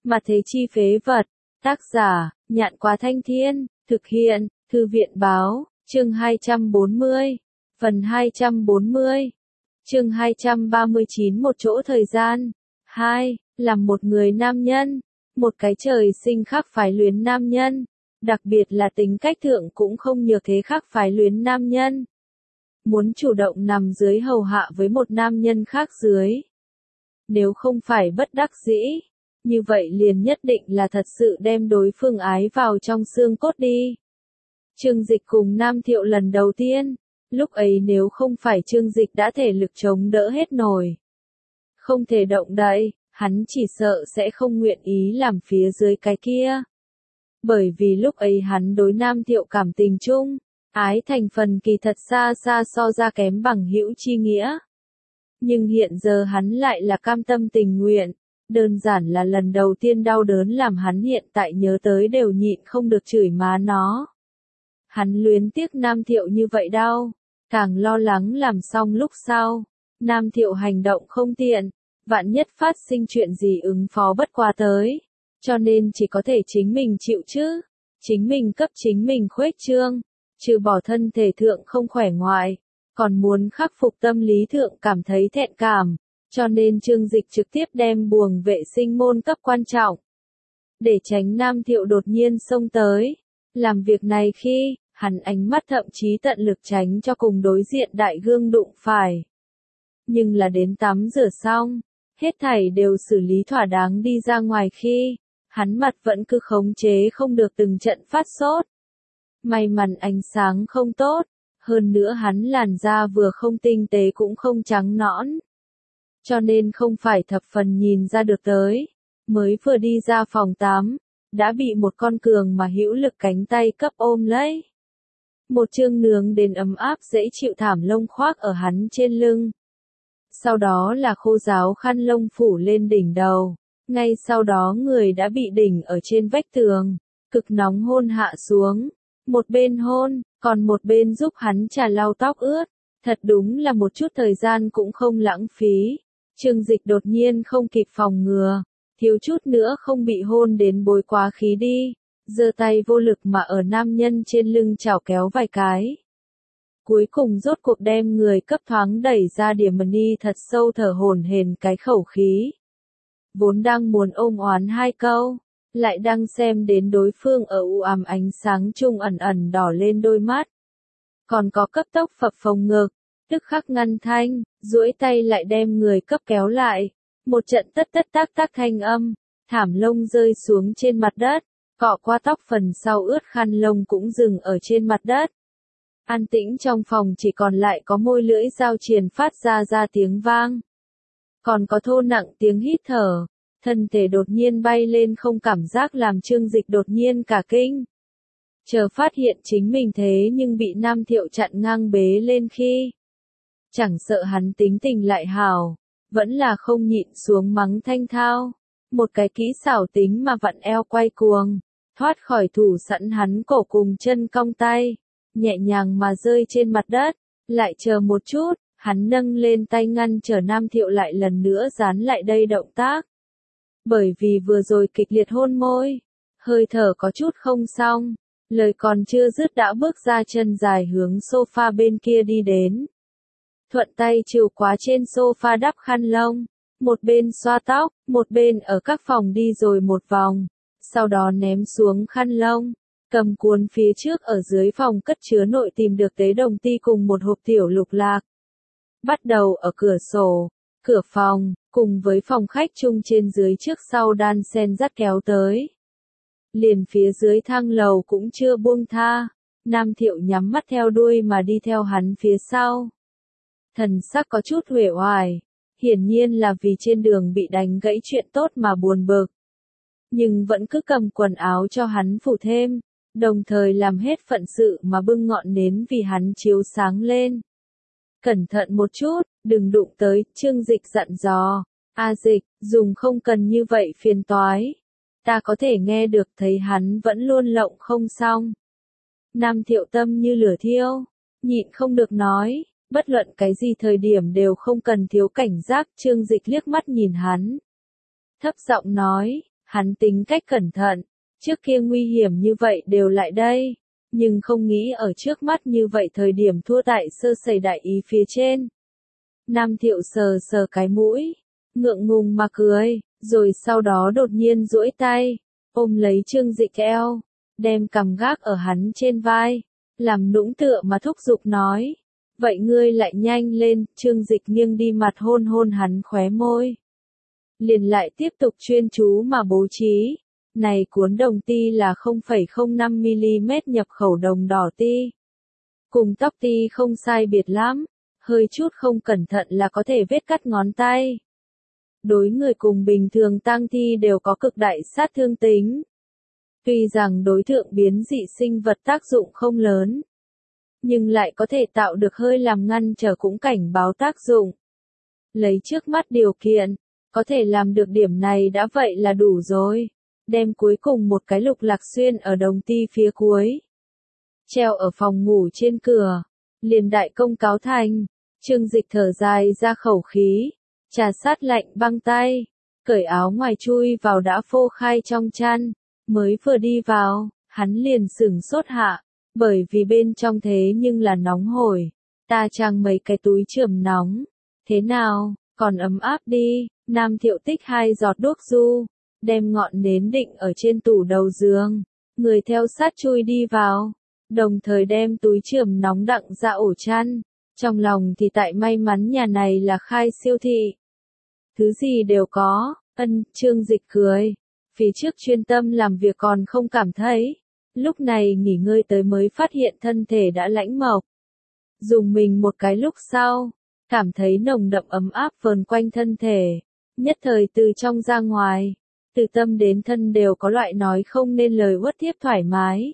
Mà thế chi phế vật. Tác giả, Nhạn Quá Thanh Thiên, thực hiện, Thư viện Báo, chương 240, phần 240, chương 239 một chỗ thời gian. 2. Làm một người nam nhân, một cái trời sinh khắc phái luyến nam nhân, đặc biệt là tính cách thượng cũng không nhược thế khắc phái luyến nam nhân. Muốn chủ động nằm dưới hầu hạ với một nam nhân khác dưới. Nếu không phải bất đắc dĩ, như vậy liền nhất định là thật sự đem đối phương ái vào trong xương cốt đi. Trương Dịch cùng Nam Thiệu lần đầu tiên, lúc ấy nếu không phải Trương Dịch đã thể lực chống đỡ hết nổi, không thể động đậy, hắn chỉ sợ sẽ không nguyện ý làm phía dưới cái kia. Bởi vì lúc ấy hắn đối Nam Thiệu cảm tình chung, ái thành phần kỳ thật xa xa so ra kém bằng hữu chi nghĩa. Nhưng hiện giờ hắn lại là cam tâm tình nguyện, đơn giản là lần đầu tiên đau đớn làm hắn hiện tại nhớ tới đều nhịn không được chửi má nó. Hắn luyến tiếc Nam Thiệu như vậy đau, càng lo lắng làm xong lúc sau, Nam Thiệu hành động không tiện, vạn nhất phát sinh chuyện gì ứng phó bất quá tới, cho nên chỉ có thể chính mình chịu chứ, chính mình cấp chính mình khuếch trương, trừ bỏ thân thể thượng không khỏe ngoại, còn muốn khắc phục tâm lý thượng cảm thấy thẹn cảm, cho nên Trương Dịch trực tiếp đem buồng vệ sinh môn cấp quan trọng. Để tránh Nam Thiệu đột nhiên xông tới, làm việc này khi, hắn ánh mắt thậm chí tận lực tránh cho cùng đối diện đại gương đụng phải. Nhưng là đến tắm rửa xong, hết thảy đều xử lý thỏa đáng đi ra ngoài khi, hắn mặt vẫn cứ khống chế không được từng trận phát sốt. May mắn ánh sáng không tốt, hơn nữa hắn làn da vừa không tinh tế cũng không trắng nõn. Cho nên không phải thập phần nhìn ra được tới, mới vừa đi ra phòng tắm, đã bị một con cường mà hữu lực cánh tay cấp ôm lấy. Một chương nướng đến ấm áp dễ chịu thảm lông khoác ở hắn trên lưng. Sau đó là khô ráo khăn lông phủ lên đỉnh đầu, ngay sau đó người đã bị đỉnh ở trên vách tường, cực nóng hôn hạ xuống, một bên hôn, còn một bên giúp hắn trà lau tóc ướt, thật đúng là một chút thời gian cũng không lãng phí. Trương Dịch đột nhiên không kịp phòng ngừa, thiếu chút nữa không bị hôn đến bối quá khí đi, giơ tay vô lực mà ở nam nhân trên lưng chảo kéo vài cái. Cuối cùng rốt cuộc đem người cấp thoáng đẩy ra điểm ni thật sâu thở hổn hển cái khẩu khí. Vốn đang muốn ôm oán hai câu, lại đang xem đến đối phương ở u ám ánh sáng chung ẩn ẩn đỏ lên đôi mắt. Còn có cấp tốc phập phồng ngực, tức khắc ngăn thanh, duỗi tay lại đem người cấp kéo lại. Một trận tất tất tác tác thanh âm, thảm lông rơi xuống trên mặt đất, cọ qua tóc phần sau ướt khăn lông cũng dừng ở trên mặt đất. An tĩnh trong phòng chỉ còn lại có môi lưỡi dao triền phát ra tiếng vang. Còn có thô nặng tiếng hít thở, thân thể đột nhiên bay lên không cảm giác làm Trương Dịch đột nhiên cả kinh. Chờ phát hiện chính mình thế nhưng bị Nam Thiệu chặn ngang bế lên khi. Chẳng sợ hắn tính tình lại hào, vẫn là không nhịn xuống mắng thanh thao. Một cái kỹ xảo tính mà vặn eo quay cuồng, thoát khỏi thủ sẵn hắn cổ cùng chân cong tay, nhẹ nhàng mà rơi trên mặt đất, lại chờ một chút, hắn nâng lên tay ngăn trở Nam Thiệu lại lần nữa dán lại đây động tác. Bởi vì vừa rồi kịch liệt hôn môi, hơi thở có chút không xong, lời còn chưa dứt đã bước ra chân dài hướng sofa bên kia đi đến. Thuận tay chiều quá trên sofa đắp khăn lông, một bên xoa tóc, một bên ở các phòng đi rồi một vòng, sau đó ném xuống khăn lông, cầm cuốn phía trước ở dưới phòng cất chứa nội tìm được tế đồng ti cùng một hộp tiểu lục lạc. Bắt đầu ở cửa sổ, cửa phòng, cùng với phòng khách chung trên dưới trước sau đan sen dắt kéo tới. Liền phía dưới thang lầu cũng chưa buông tha, Nam Thiệu nhắm mắt theo đuôi mà đi theo hắn phía sau. Thần sắc có chút uể oải, hiển nhiên là vì trên đường bị đánh gãy chuyện tốt mà buồn bực. Nhưng vẫn cứ cầm quần áo cho hắn phủ thêm, đồng thời làm hết phận sự mà bưng ngọn nến vì hắn chiếu sáng lên. Cẩn thận một chút, đừng đụng tới, Trương Dịch dặn dò. A Dịch, dùng không cần như vậy phiền toái. Ta có thể nghe được thấy hắn vẫn luôn lộng không xong. Nam Thiệu tâm như lửa thiêu, nhịn không được nói, bất luận cái gì thời điểm đều không cần thiếu cảnh giác. Trương Dịch liếc mắt nhìn hắn, thấp giọng nói, Hắn tính cách cẩn thận, trước kia nguy hiểm như vậy đều lại đây, nhưng không nghĩ ở trước mắt như vậy thời điểm thua tại sơ sẩy đại ý phía trên. Nam Thiệu sờ sờ cái mũi, ngượng ngùng mà cười, rồi sau đó đột nhiên duỗi tay, ôm lấy Trương Dịch eo, đem cằm gác ở hắn trên vai, làm nũng tựa mà thúc giục nói. Vậy ngươi lại nhanh lên, Trương Dịch nghiêng đi mặt hôn hôn hắn khóe môi. Liền lại tiếp tục chuyên chú mà bố trí. Này cuốn đồng ti là 0,05mm nhập khẩu đồng đỏ ti. Cùng tóc ti không sai biệt lắm, hơi chút không cẩn thận là có thể vết cắt ngón tay. Đối người cùng bình thường tang thi đều có cực đại sát thương tính. Tuy rằng đối tượng biến dị sinh vật tác dụng không lớn, nhưng lại có thể tạo được hơi làm ngăn trở cũng cảnh báo tác dụng. Lấy trước mắt điều kiện, có thể làm được điểm này đã vậy là đủ rồi. Đem cuối cùng một cái lục lạc xuyên ở đồng ti phía cuối. Treo ở phòng ngủ trên cửa. Liền đại công cáo thành. Trương Dịch thở dài ra khẩu khí. Trà sát lạnh băng tay. Cởi áo ngoài chui vào đã phô khai trong chăn. Mới vừa đi vào, hắn liền sửng sốt hạ. Bởi vì bên trong thế nhưng là nóng hổi. Ta trang mấy cái túi chườm nóng. Thế nào, còn ấm áp đi. Nam Thiệu tích 2 giọt đuốc du. Đem ngọn nến định ở trên tủ đầu giường. Người theo sát chui đi vào. Đồng thời đem túi chườm nóng đặng ra ổ chăn. Trong lòng thì tại may mắn nhà này là khai siêu thị. Thứ gì đều có. Trương Dịch cười. Phía trước chuyên tâm làm việc còn không cảm thấy. Lúc này nghỉ ngơi tới mới phát hiện thân thể đã lãnh mộc. Dùng mình một cái lúc sau. Cảm thấy nồng đậm ấm áp vờn quanh thân thể. Nhất thời từ trong ra ngoài. Từ tâm đến thân đều có loại nói không nên lời uất tiếp thoải mái.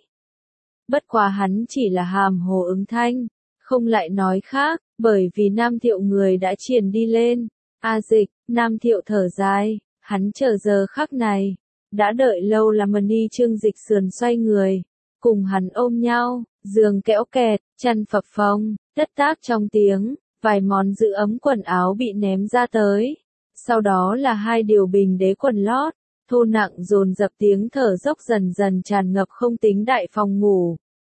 Bất quá hắn chỉ là hàm hồ ứng thanh, không lại nói khác, bởi vì Nam Thiệu người đã triển đi lên. Dịch, Nam Thiệu thở dài, hắn chờ giờ khắc này. Đã đợi lâu là đi Trương Dịch sườn xoay người, cùng hắn ôm nhau, giường kẽo kẹt, chăn phập phồng, tất tác trong tiếng, vài món giữ ấm quần áo bị ném ra tới. Sau đó là 2 điều bình đế quần lót. Thô nặng dồn dập tiếng thở dốc dần dần tràn ngập không tính đại phòng ngủ.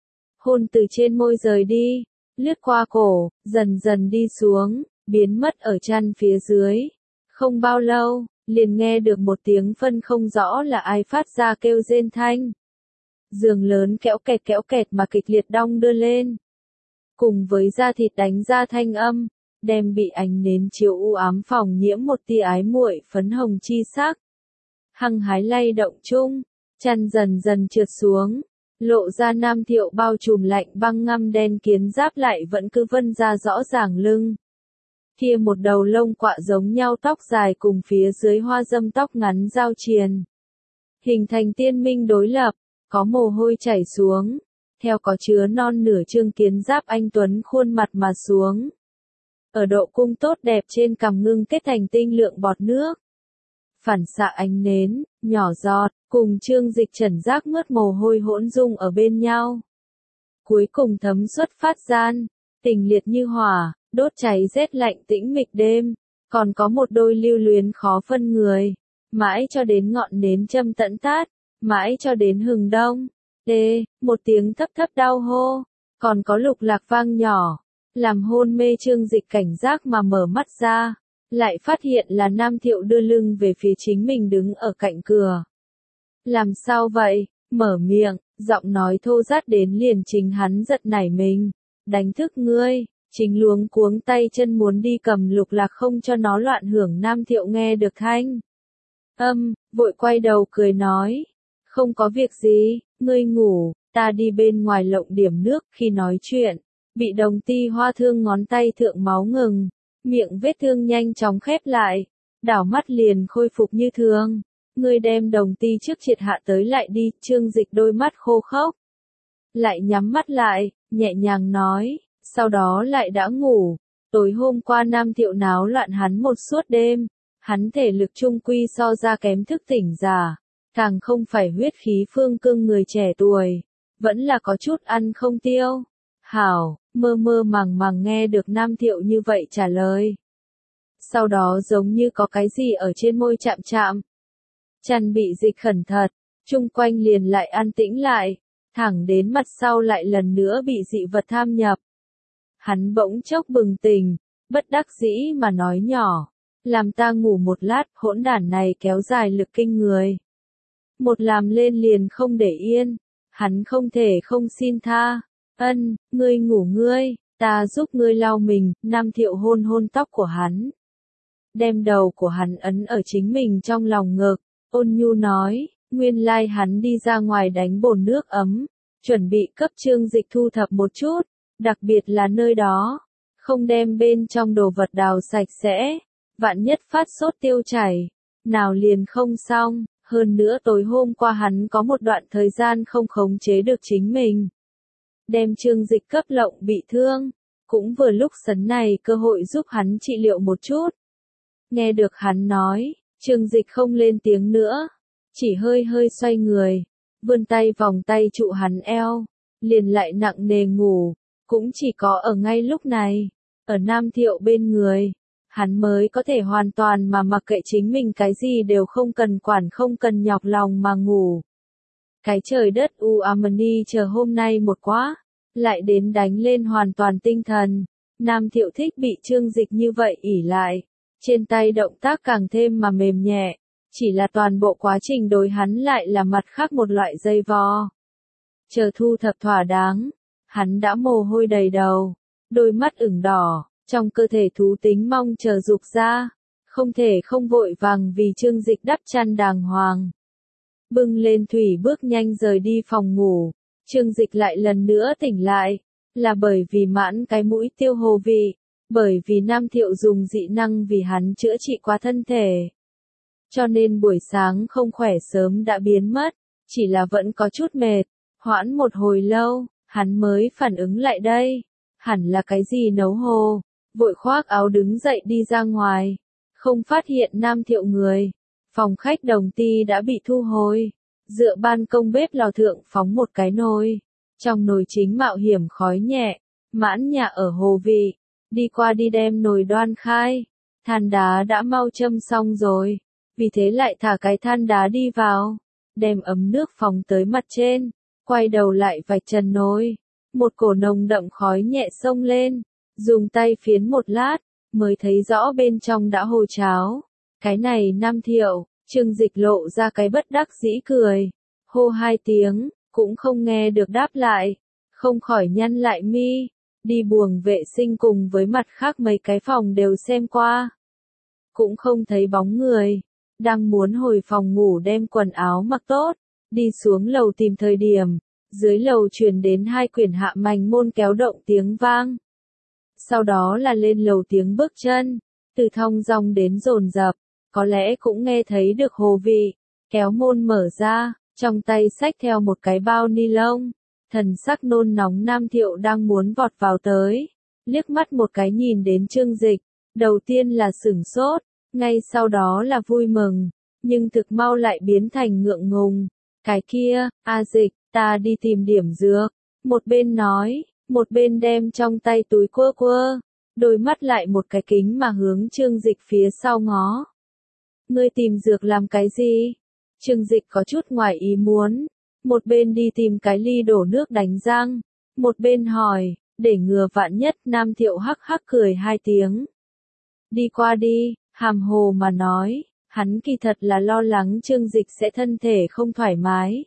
Hôn từ trên môi rời đi, lướt qua cổ, dần dần đi xuống, biến mất ở chăn phía dưới. Không bao lâu, liền nghe được một tiếng phân không rõ là ai phát ra kêu rên thanh. Giường lớn kéo kẹt mà kịch liệt đong đưa lên. Cùng với da thịt đánh ra thanh âm, đem bị ánh nến chiếu u ám phòng nhiễm một tia ái muội phấn hồng chi sắc. Hăng hái lay động chung, chăn dần dần trượt xuống, lộ ra Nam Thiệu bao trùm lạnh băng ngăm đen kiến giáp lại vẫn cứ vân ra rõ ràng lưng. Kia một đầu lông quạ giống nhau tóc dài cùng phía dưới hoa dâm tóc ngắn giao triền. Hình thành tiên minh đối lập, có mồ hôi chảy xuống, theo có chứa non nửa trương kiến giáp anh tuấn khuôn mặt mà xuống. Ở độ cung tốt đẹp trên cằm ngưng kết thành tinh lượng bọt nước. Phản xạ ánh nến, nhỏ giọt, cùng Trương Dịch trần giác mướt mồ hôi hỗn dung ở bên nhau. Cuối cùng thấm xuất phát gian, tình liệt như hỏa, đốt cháy rét lạnh tĩnh mịch đêm, còn có một đôi lưu luyến khó phân người, mãi cho đến ngọn nến châm tận tát, mãi cho đến hừng đông. Một tiếng thấp thấp đau hô, còn có lục lạc vang nhỏ, làm hôn mê Trương Dịch cảnh giác mà mở mắt ra. Lại phát hiện là Nam Thiệu đưa lưng về phía chính mình đứng ở cạnh cửa. Làm sao vậy? Mở miệng, giọng nói thô rát đến liền chính hắn giật nảy mình. Đánh thức ngươi, chính luống cuống tay chân muốn đi cầm lục lạc không cho nó loạn hưởng. Nam Thiệu nghe được thanh vội quay đầu cười nói. Không có việc gì, ngươi ngủ, ta đi bên ngoài lộng điểm nước. Khi nói chuyện, bị đồng ti hoa thương ngón tay thượng máu ngừng. Miệng vết thương nhanh chóng khép lại, đảo mắt liền khôi phục như thường. Ngươi đem đồng ti trước triệt hạ tới lại đi. Trương Dịch đôi mắt khô khốc, lại nhắm mắt lại, nhẹ nhàng nói, sau đó lại đã ngủ. Tối hôm qua Nam Thiệu náo loạn hắn một suốt đêm, hắn thể lực trung quy so ra kém thức tỉnh giả, càng không phải huyết khí phương cương người trẻ tuổi, vẫn là có chút ăn không tiêu. Hảo, mơ mơ màng màng nghe được Nam Thiệu như vậy trả lời. Sau đó giống như có cái gì ở trên môi chạm chạm. Chăn bị dịch khẩn thật, chung quanh liền lại an tĩnh lại, thẳng đến mặt sau lại lần nữa bị dị vật tham nhập. Hắn bỗng chốc bừng tỉnh, bất đắc dĩ mà nói nhỏ, làm ta ngủ một lát, hỗn đản này kéo dài lực kinh người. Một làm lên liền không để yên, hắn không thể không xin tha, ân, ngươi ngủ ngươi, ta giúp ngươi lau mình, Nam Thiệu hôn hôn tóc của hắn. Đem đầu của hắn ấn ở chính mình trong lòng ngực, ôn nhu nói, nguyên lai hắn đi ra ngoài đánh bồn nước ấm, chuẩn bị cấp Trương Dịch thu thập một chút, đặc biệt là nơi đó, không đem bên trong đồ vật đào sạch sẽ, vạn nhất phát sốt tiêu chảy, nào liền không xong, hơn nữa tối hôm qua hắn có một đoạn thời gian không khống chế được chính mình. Đem Trương Dịch cấp lộng bị thương, cũng vừa lúc sấn này cơ hội giúp hắn trị liệu một chút. Nghe được hắn nói, Trương Dịch không lên tiếng nữa, chỉ hơi hơi xoay người, vươn tay vòng tay trụ hắn eo, liền lại nặng nề ngủ, cũng chỉ có ở ngay lúc này, ở Nam Thiệu bên người, hắn mới có thể hoàn toàn mà mặc kệ chính mình cái gì đều không cần quản không cần nhọc lòng mà ngủ. Cái trời đất u amani chờ hôm nay một quá, lại đến đánh lên hoàn toàn tinh thần, Nam Thiệu thích bị Trương Dịch như vậy ỉ lại, trên tay động tác càng thêm mà mềm nhẹ, chỉ là toàn bộ quá trình đối hắn lại là mặt khác một loại dây vò. Chờ thu thập thỏa đáng, hắn đã mồ hôi đầy đầu, đôi mắt ửng đỏ, trong cơ thể thú tính mong chờ dục ra, không thể không vội vàng vì Trương Dịch đắp chăn đàng hoàng. Bưng lên thủy bước nhanh rời đi phòng ngủ, Trương Dịch lại lần nữa tỉnh lại, là bởi vì mãn cái mũi tiêu hồ vị, bởi vì Nam Thiệu dùng dị năng vì hắn chữa trị qua thân thể. Cho nên buổi sáng không khỏe sớm đã biến mất, chỉ là vẫn có chút mệt, hoãn một hồi lâu, hắn mới phản ứng lại đây, hẳn là cái gì nấu hồ, vội khoác áo đứng dậy đi ra ngoài, không phát hiện Nam Thiệu người. Phòng khách đồng ty đã bị thu hồi, dựa ban công bếp lò thượng phóng một cái nồi, trong nồi chính mạo hiểm khói nhẹ, mãn nhà ở hồ vị, đi qua đi đem nồi đoan khai, than đá đã mau châm xong rồi, vì thế lại thả cái than đá đi vào, đem ấm nước phóng tới mặt trên, quay đầu lại vạch trần nồi, một cổ nồng đậm khói nhẹ xông lên, dùng tay phiến một lát, mới thấy rõ bên trong đã hồ cháo. Cái này Nam Thiệu, Trương Dịch lộ ra cái bất đắc dĩ cười, hô hai tiếng, cũng không nghe được đáp lại, không khỏi nhăn lại mi, đi buồng vệ sinh cùng với mặt khác mấy cái phòng đều xem qua. Cũng không thấy bóng người, đang muốn hồi phòng ngủ đem quần áo mặc tốt, đi xuống lầu tìm thời điểm, dưới lầu truyền đến hai quyển hạ mành môn kéo động tiếng vang. Sau đó là lên lầu tiếng bước chân, từ thong dong đến dồn dập. Có lẽ cũng nghe thấy được hồ vị, kéo môn mở ra, trong tay xách theo một cái bao ni lông, thần sắc nôn nóng Nam Thiệu đang muốn vọt vào tới, liếc mắt một cái nhìn đến Trương Dịch, đầu tiên là sửng sốt, ngay sau đó là vui mừng, nhưng thực mau lại biến thành ngượng ngùng, cái kia, Dịch, ta đi tìm điểm dược, một bên nói, một bên đem trong tay túi quơ quơ, đôi mắt lại một cái kính mà hướng Trương Dịch phía sau ngó. Ngươi tìm dược làm cái gì? Trương Dịch có chút ngoài ý muốn, một bên đi tìm cái ly đổ nước đánh răng, một bên hỏi, để ngừa vạn nhất. Nam Thiệu hắc hắc cười hai tiếng. Đi qua đi, hàm hồ mà nói, hắn kỳ thật là lo lắng Trương Dịch sẽ thân thể không thoải mái.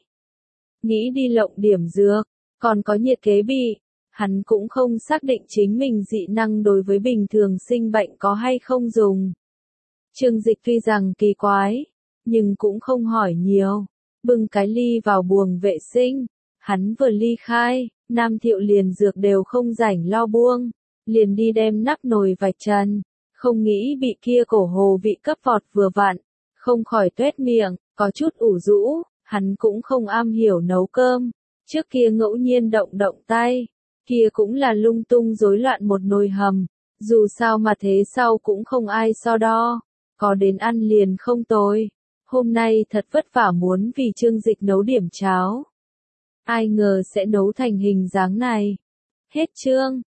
Nghĩ đi lộng điểm dược, còn có nhiệt kế bị, hắn cũng không xác định chính mình dị năng đối với bình thường sinh bệnh có hay không dùng. Trương Dịch tuy rằng kỳ quái, nhưng cũng không hỏi nhiều, bưng cái ly vào buồng vệ sinh, hắn vừa ly khai, Nam Thiệu liền dược đều không rảnh lo buông, liền đi đem nắp nồi vạch trần, không nghĩ bị kia cổ hồ vị cấp vọt vừa vặn, không khỏi tuét miệng, có chút ủ rũ, hắn cũng không am hiểu nấu cơm, trước kia ngẫu nhiên động động tay, kia cũng là lung tung rối loạn một nồi hầm, dù sao mà thế sau cũng không ai so đo. Có đến ăn liền không tồi, hôm nay thật vất vả muốn vì Trương Dịch nấu điểm cháo. Ai ngờ sẽ nấu thành hình dáng này. Hết chương.